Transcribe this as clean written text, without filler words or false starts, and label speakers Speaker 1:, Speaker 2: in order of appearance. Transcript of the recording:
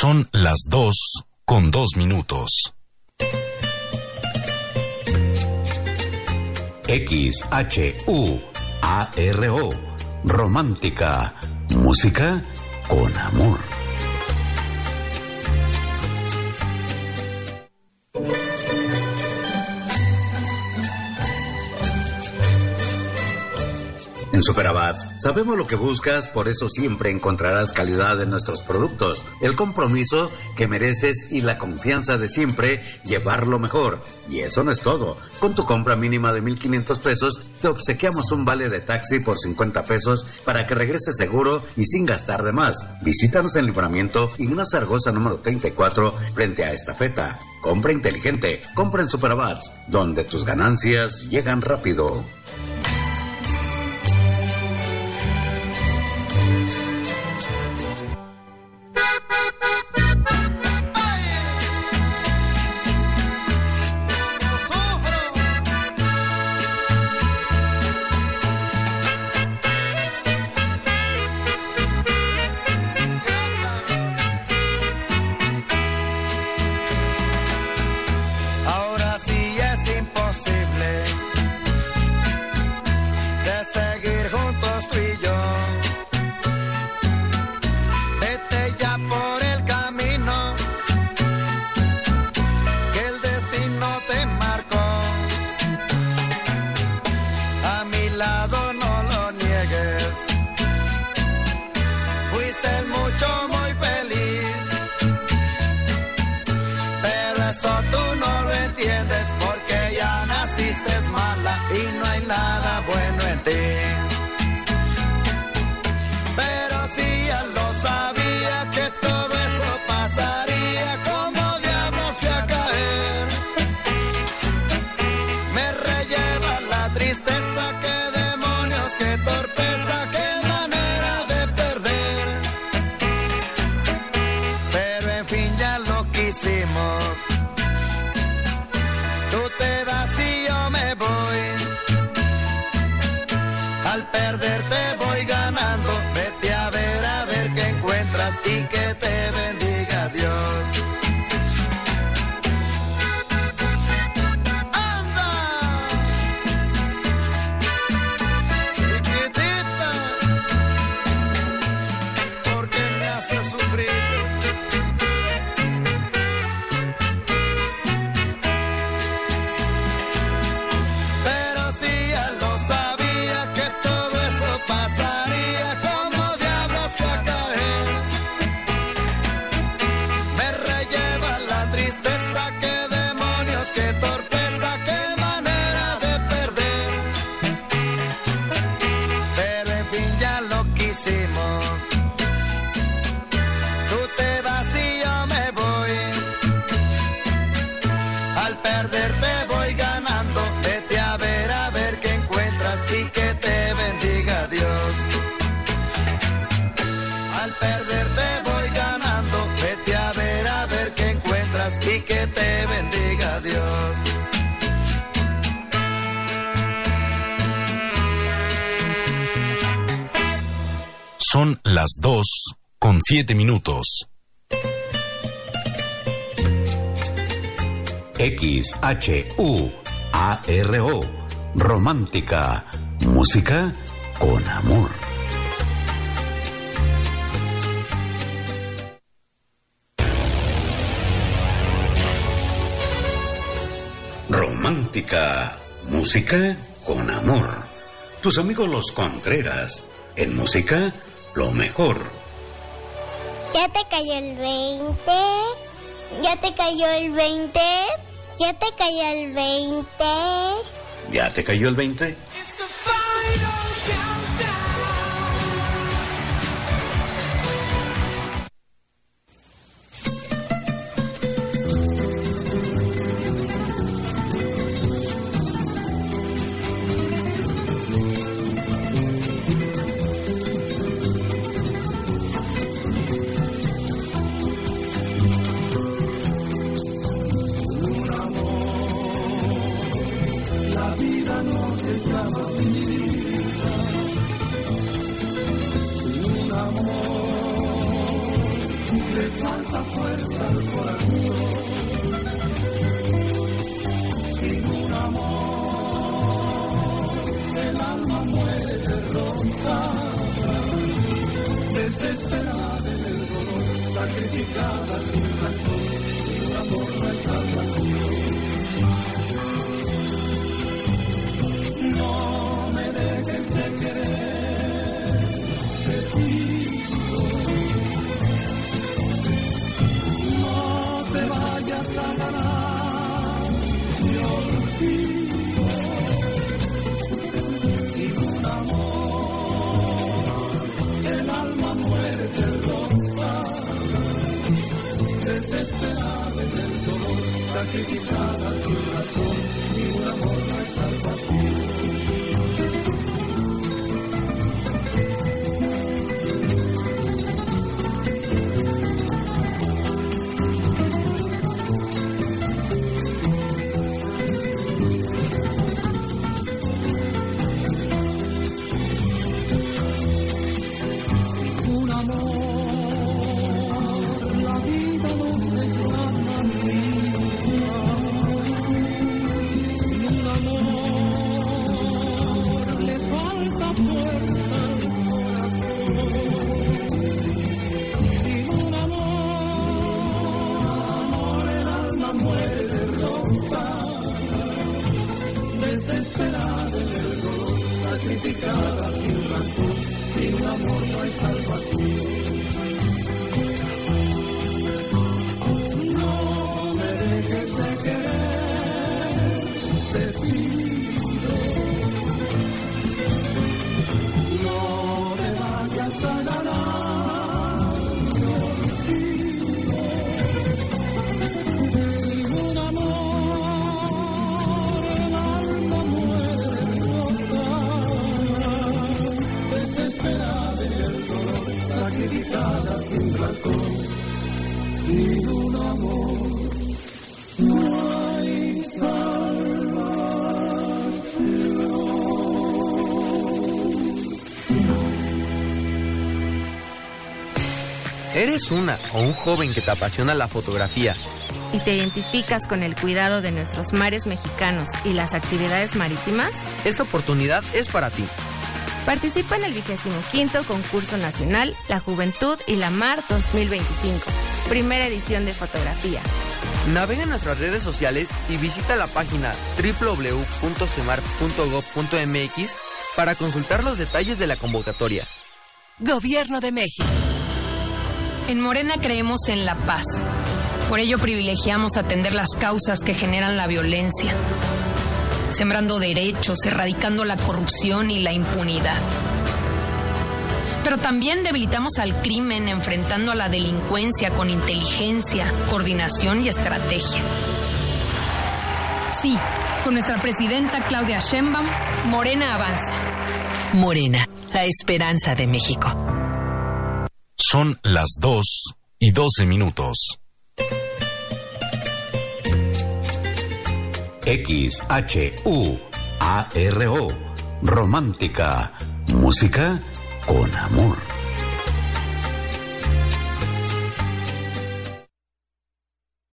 Speaker 1: Son las 2:02.
Speaker 2: XHUARO, Romántica, música con amor. En Superabads sabemos lo que buscas, por eso siempre encontrarás calidad en nuestros productos, el compromiso que mereces y la confianza de siempre llevar lo mejor. Y eso no es todo. Con tu compra mínima de 1,500 pesos, te obsequiamos un vale de taxi por 50 pesos para que regreses seguro y sin gastar de más. Visítanos en Libramiento Ignacio Zaragoza número 34 frente a Estafeta. Compra inteligente, compra en Superabads, donde tus ganancias llegan rápido.
Speaker 1: Son las 2:07.
Speaker 2: XHUARO, Romántica, música con amor. Romántica, música con amor. Tus amigos los Contreras, en música, lo mejor.
Speaker 3: Ya te cayó el 20, ya te cayó el 20, ya te cayó el 20.
Speaker 2: ¿Ya te cayó el 20?
Speaker 4: La vida no se llama vivir. le falta fuerza al corazón. Sin un amor, el alma muere derrotada, desesperada en el dolor, sacrificada sin razón. Sin amor no hay salvación. No me dejes de querer, te pido. No te vayas a ganar mi olvido. Sin un amor, el alma muere derrotada, desesperada en el dolor, sacrificada sin razón. Sin un amor no hay salvación. Desesperada en el dolor, sacrificada sin razón, sin amor no hay salvación. No me dejes de querer, te pido. No te vayas a ganar, yo pido. Sin un amor, el alma muere derrotada, desesperada en el dolor, sacrificada sin razón. Sin un amor no hay
Speaker 5: ¿Eres una o un joven que te apasiona la fotografía
Speaker 6: y te identificas con el cuidado de nuestros mares mexicanos y las actividades marítimas?
Speaker 5: Esta oportunidad es para ti.
Speaker 6: Participa en el 25º Concurso Nacional La Juventud y la Mar 2025, primera edición de fotografía.
Speaker 5: Navega en nuestras redes sociales y visita la página www.semar.gov.mx para consultar los detalles de la convocatoria.
Speaker 7: Gobierno de México.
Speaker 8: En Morena creemos en la paz. Por ello privilegiamos atender las causas que generan la violencia, sembrando derechos, erradicando la corrupción y la impunidad. Pero también debilitamos al crimen, enfrentando a la delincuencia con inteligencia, coordinación y estrategia. Sí, con nuestra presidenta Claudia Sheinbaum, Morena avanza.
Speaker 7: Morena, la esperanza de México.
Speaker 1: Son las 2:12.
Speaker 2: XHUARO, romántica, música con amor.